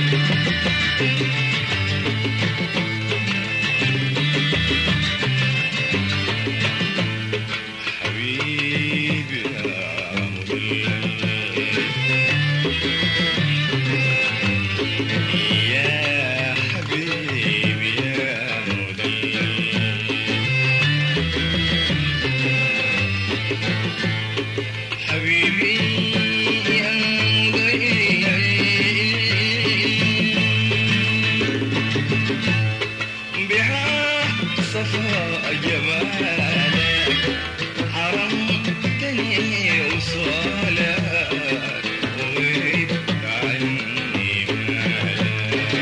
حبيبي يا مدلل يا حبيبي يا مدلل حبيبي يا مدلل بها صفاء جمالك حرمتني وصالك وغبت عني مالك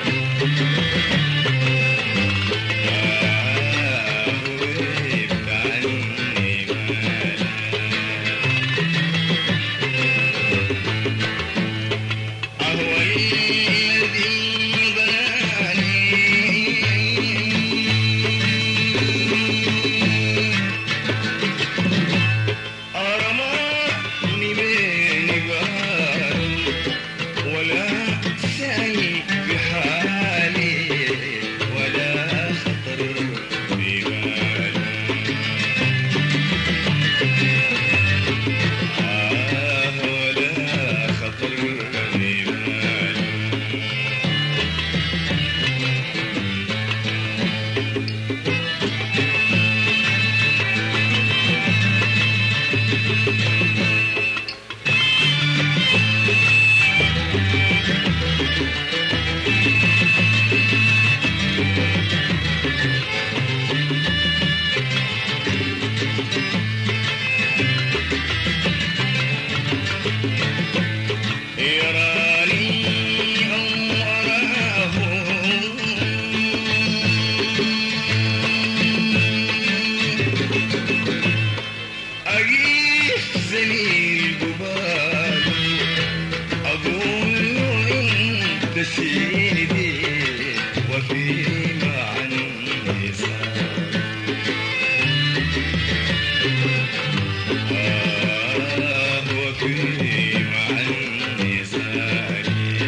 وغبت عني مالك أهو الذي أرماني بين بال ولا سعي بحالي ولا خطر ببال ولا خطر ببال يراني أو أراه أجيف زميل قبال أقول أنت سيدي وفيما عني سال وفيما عني سال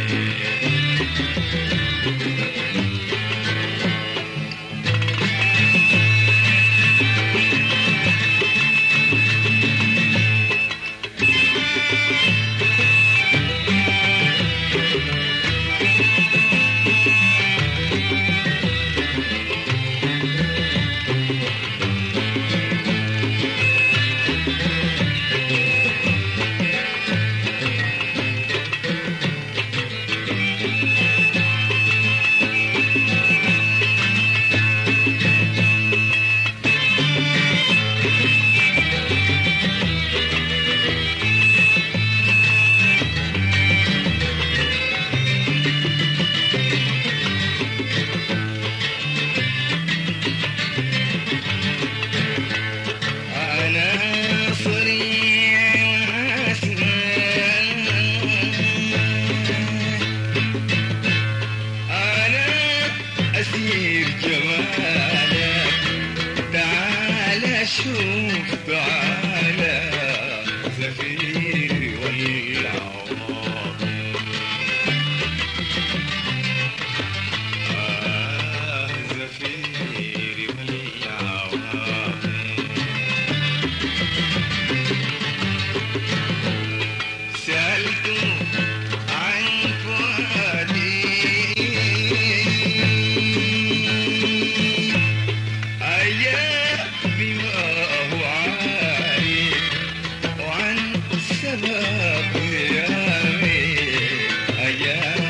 أنا صريع وحسن أنا أسير جمالك تعال شوف تعال زفيري والعواطف زفيري والعواطف سألت عن فؤادي أيا بما هو عارف وعن سبب غيابي أيا